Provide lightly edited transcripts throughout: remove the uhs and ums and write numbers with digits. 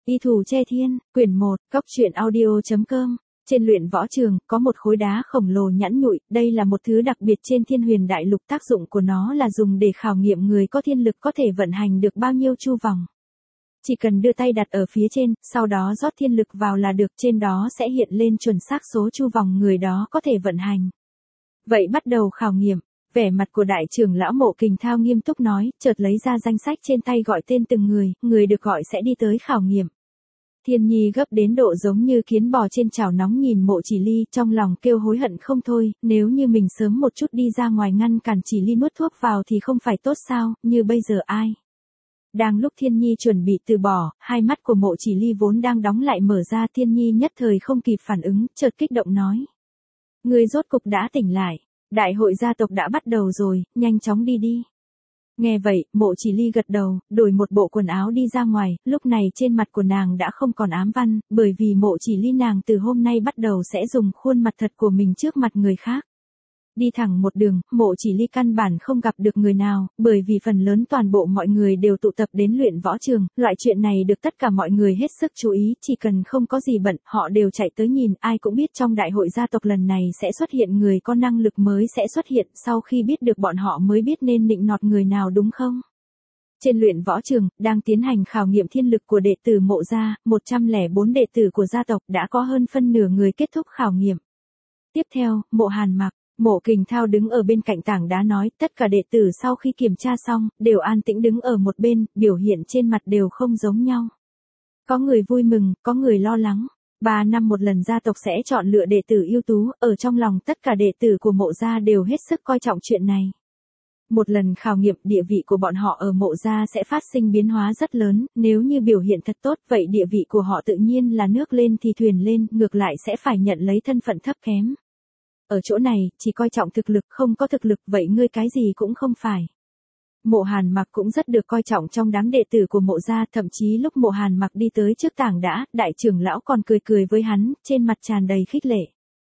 Y Thủ Che Thiên, quyển 1, Cốc truyện audio.com. Trên luyện võ trường, có một khối đá khổng lồ nhẵn nhụi, đây là một thứ đặc biệt trên Thiên Huyền Đại Lục, tác dụng của nó là dùng để khảo nghiệm người có thiên lực có thể vận hành được bao nhiêu chu vòng. Chỉ cần đưa tay đặt ở phía trên, sau đó rót thiên lực vào là được, trên đó sẽ hiện lên chuẩn xác số chu vòng người đó có thể vận hành. Vậy bắt đầu khảo nghiệm. Vẻ mặt của đại trưởng lão Mộ Kình Thao nghiêm túc nói, chợt lấy ra danh sách trên tay gọi tên từng người được gọi sẽ đi tới khảo nghiệm. Thiên Nhi gấp đến độ giống như kiến bò trên chảo nóng nhìn Mộ Chỉ Ly, trong lòng kêu hối hận không thôi, nếu như mình sớm một chút đi ra ngoài ngăn cản Chỉ Ly nuốt thuốc vào thì không phải tốt sao, như bây giờ ai. Đang lúc Thiên Nhi chuẩn bị từ bỏ, hai mắt của Mộ Chỉ Ly vốn đang đóng lại mở ra, Thiên Nhi nhất thời không kịp phản ứng, chợt kích động nói. Ngươi rốt cục đã tỉnh lại. Đại hội gia tộc đã bắt đầu rồi, nhanh chóng đi đi. Nghe vậy, Mộ Chỉ Ly gật đầu, đổi một bộ quần áo đi ra ngoài, lúc này trên mặt của nàng đã không còn ám văn, bởi vì Mộ Chỉ Ly nàng từ hôm nay bắt đầu sẽ dùng khuôn mặt thật của mình trước mặt người khác. Đi thẳng một đường, Mộ Chỉ Ly căn bản không gặp được người nào, bởi vì phần lớn toàn bộ mọi người đều tụ tập đến luyện võ trường, loại chuyện này được tất cả mọi người hết sức chú ý, chỉ cần không có gì bận, họ đều chạy tới nhìn, ai cũng biết trong đại hội gia tộc lần này sẽ xuất hiện người có năng lực mới sẽ xuất hiện, sau khi biết được bọn họ mới biết nên nịnh nọt người nào đúng không? Trên luyện võ trường, đang tiến hành khảo nghiệm thiên lực của đệ tử Mộ gia, 104 đệ tử của gia tộc đã có hơn phân nửa người kết thúc khảo nghiệm. Tiếp theo, Mộ Hàn Mặc. Mộ Kình Thao đứng ở bên cạnh tảng đá nói, tất cả đệ tử sau khi kiểm tra xong, đều an tĩnh đứng ở một bên, biểu hiện trên mặt đều không giống nhau. Có người vui mừng, có người lo lắng. 3 năm một lần gia tộc sẽ chọn lựa đệ tử ưu tú, ở trong lòng tất cả đệ tử của Mộ gia đều hết sức coi trọng chuyện này. Một lần khảo nghiệm, địa vị của bọn họ ở Mộ gia sẽ phát sinh biến hóa rất lớn, nếu như biểu hiện thật tốt, vậy địa vị của họ tự nhiên là nước lên thì thuyền lên, ngược lại sẽ phải nhận lấy thân phận thấp kém. Ở chỗ này, chỉ coi trọng thực lực, không có thực lực, vậy ngươi cái gì cũng không phải. Mộ Hàn Mặc cũng rất được coi trọng trong đám đệ tử của Mộ gia, thậm chí lúc Mộ Hàn Mặc đi tới trước tảng đá, đại trưởng lão còn cười với hắn, trên mặt tràn đầy khích lệ.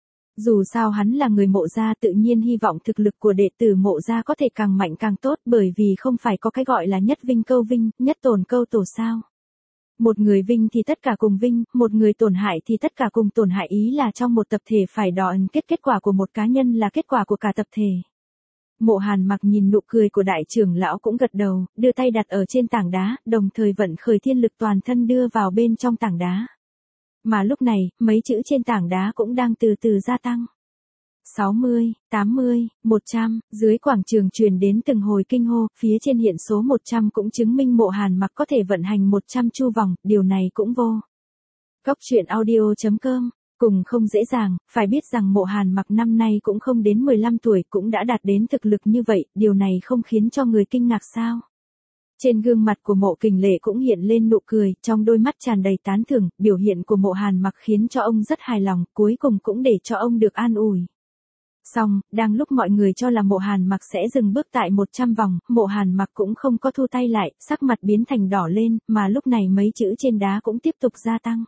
Dù sao hắn là người Mộ gia, tự nhiên hy vọng thực lực của đệ tử Mộ gia có thể càng mạnh càng tốt, bởi vì không phải có cái gọi là nhất vinh câu vinh, nhất tổn câu tổ sao. Một người vinh thì tất cả cùng vinh, một người tổn hại thì tất cả cùng tổn hại, ý là trong một tập thể phải đo kết quả của một cá nhân là kết quả của cả tập thể. Mộ Hàn Mặc nhìn nụ cười của đại trưởng lão cũng gật đầu, đưa tay đặt ở trên tảng đá, đồng thời vận khởi thiên lực toàn thân đưa vào bên trong tảng đá. Mà lúc này, mấy chữ trên tảng đá cũng đang từ từ gia tăng. 60, 80, 100, dưới quảng trường truyền đến từng hồi kinh hô, phía trên hiện số 100 cũng chứng minh Mộ Hàn Mặc có thể vận hành 100 chu vòng, điều này cũng vô. Cốc truyện audio.com, cùng không dễ dàng, phải biết rằng Mộ Hàn Mặc năm nay cũng không đến 15 tuổi cũng đã đạt đến thực lực như vậy, điều này không khiến cho người kinh ngạc sao? Trên gương mặt của Mộ Kình Lệ cũng hiện lên nụ cười, trong đôi mắt tràn đầy tán thưởng, biểu hiện của Mộ Hàn Mặc khiến cho ông rất hài lòng, cuối cùng cũng để cho ông được an ủi. Xong, đang lúc mọi người cho là Mộ Hàn Mặc sẽ dừng bước tại 100 vòng, Mộ Hàn Mặc cũng không có thu tay lại, sắc mặt biến thành đỏ lên, mà lúc này mấy chữ trên đá cũng tiếp tục gia tăng.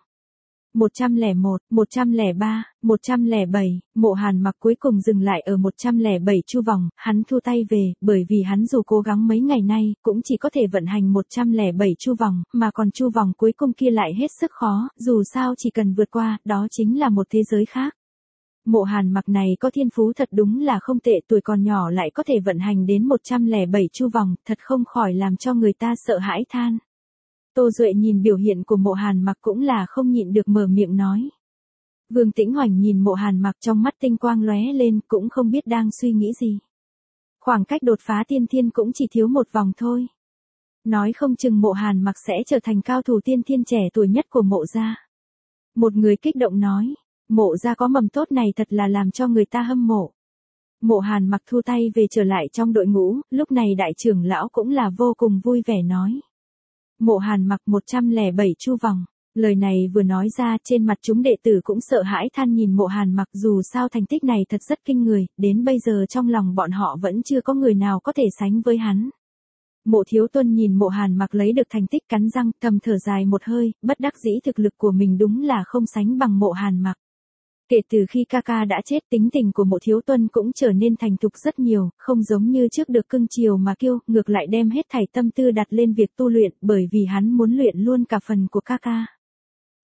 101, 103, 107, Mộ Hàn Mặc cuối cùng dừng lại ở 107 chu vòng, hắn thu tay về, bởi vì hắn dù cố gắng mấy ngày nay, cũng chỉ có thể vận hành 107 chu vòng, mà còn chu vòng cuối cùng kia lại hết sức khó, dù sao chỉ cần vượt qua, đó chính là một thế giới khác. Mộ Hàn Mặc này có thiên phú thật đúng là không tệ, tuổi còn nhỏ lại có thể vận hành đến 107 chu vòng, thật không khỏi làm cho người ta sợ hãi than. Tô Duệ nhìn biểu hiện của Mộ Hàn Mặc cũng là không nhịn được mở miệng nói. Vương Tĩnh Hoành nhìn Mộ Hàn Mặc trong mắt tinh quang lóe lên, cũng không biết đang suy nghĩ gì. Khoảng cách đột phá tiên thiên cũng chỉ thiếu một vòng thôi. Nói không chừng Mộ Hàn Mặc sẽ trở thành cao thủ tiên thiên trẻ tuổi nhất của Mộ gia. Một người kích động nói. Mộ gia có mầm tốt này thật là làm cho người ta hâm mộ. Mộ Hàn Mặc thu tay về trở lại trong đội ngũ, lúc này đại trưởng lão cũng là vô cùng vui vẻ nói. Mộ Hàn Mặc 107 chu vòng, lời này vừa nói ra trên mặt chúng đệ tử cũng sợ hãi than nhìn Mộ Hàn Mặc, dù sao thành tích này thật rất kinh người, đến bây giờ trong lòng bọn họ vẫn chưa có người nào có thể sánh với hắn. Mộ Thiếu Tuân nhìn Mộ Hàn Mặc lấy được thành tích cắn răng thầm thở dài một hơi, bất đắc dĩ thực lực của mình đúng là không sánh bằng Mộ Hàn Mặc. Kể từ khi ca đã chết, tính tình của Mộ Thiếu Tuân cũng trở nên thành thục rất nhiều, không giống như trước được cưng chiều mà kiêu, ngược lại đem hết thảy tâm tư đặt lên việc tu luyện, bởi vì hắn muốn luyện luôn cả phần của ca.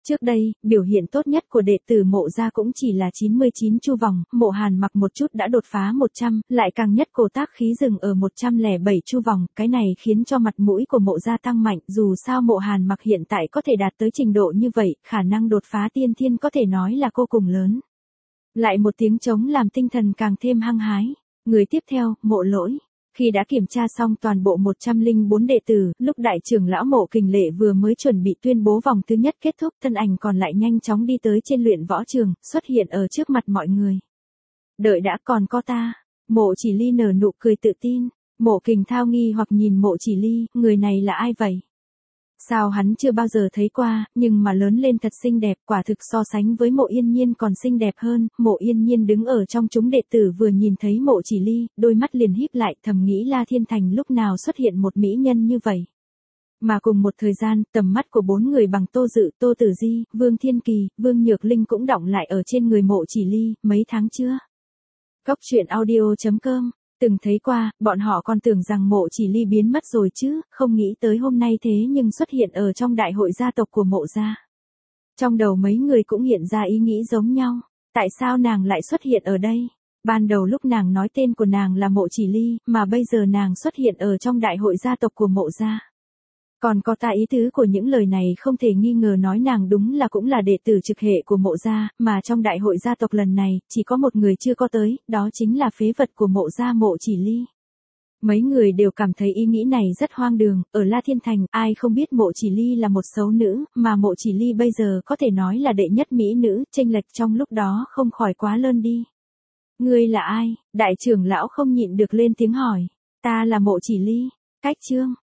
Trước đây, biểu hiện tốt nhất của đệ tử Mộ gia cũng chỉ là 99 chu vòng, Mộ Hàn Mặc một chút đã đột phá 100, lại càng nhất cổ tác khí dừng ở 107 chu vòng, cái này khiến cho mặt mũi của Mộ gia tăng mạnh, dù sao Mộ Hàn Mặc hiện tại có thể đạt tới trình độ như vậy, khả năng đột phá tiên thiên có thể nói là vô cùng lớn. Lại một tiếng trống làm tinh thần càng thêm hăng hái. Người tiếp theo, Mộ Lỗi. Khi đã kiểm tra xong toàn bộ 104 đệ tử, lúc đại trưởng lão Mộ Kình Lệ vừa mới chuẩn bị tuyên bố vòng thứ nhất kết thúc, thân ảnh còn lại nhanh chóng đi tới trên luyện võ trường, xuất hiện ở trước mặt mọi người. Đợi đã, còn có ta. Mộ Chỉ Ly nở nụ cười tự tin. Mộ Kình Thao nghi hoặc nhìn Mộ Chỉ Ly, người này là ai vậy? Sao hắn chưa bao giờ thấy qua, nhưng mà lớn lên thật xinh đẹp, quả thực so sánh với Mộ Yên Nhiên còn xinh đẹp hơn. Mộ Yên Nhiên đứng ở trong chúng đệ tử vừa nhìn thấy Mộ Chỉ Ly, đôi mắt liền híp lại, thầm nghĩ La Thiên Thành lúc nào xuất hiện một mỹ nhân như vậy. Mà cùng một thời gian, tầm mắt của 4 người bằng Tô Dự, Tô Tử Di, Vương Thiên Kỳ, Vương Nhược Linh cũng đọng lại ở trên người Mộ Chỉ Ly, mấy tháng chưa? Góc truyện audio.com. Từng thấy qua, bọn họ còn tưởng rằng Mộ Chỉ Ly biến mất rồi chứ, không nghĩ tới hôm nay thế nhưng xuất hiện ở trong đại hội gia tộc của Mộ gia. Trong đầu mấy người cũng hiện ra ý nghĩ giống nhau, tại sao nàng lại xuất hiện ở đây? Ban đầu lúc nàng nói tên của nàng là Mộ Chỉ Ly, mà bây giờ nàng xuất hiện ở trong đại hội gia tộc của Mộ gia. Còn có ta ý tứ của những lời này không thể nghi ngờ nói nàng đúng là cũng là đệ tử trực hệ của Mộ gia, mà trong đại hội gia tộc lần này, chỉ có một người chưa có tới, đó chính là phế vật của Mộ gia Mộ Chỉ Ly. Mấy người đều cảm thấy ý nghĩ này rất hoang đường, ở La Thiên Thành, ai không biết Mộ Chỉ Ly là một xấu nữ, mà Mộ Chỉ Ly bây giờ có thể nói là đệ nhất mỹ nữ, chênh lệch trong lúc đó không khỏi quá lớn đi. Ngươi là ai? Đại trưởng lão không nhịn được lên tiếng hỏi. Ta là Mộ Chỉ Ly. Cách chương.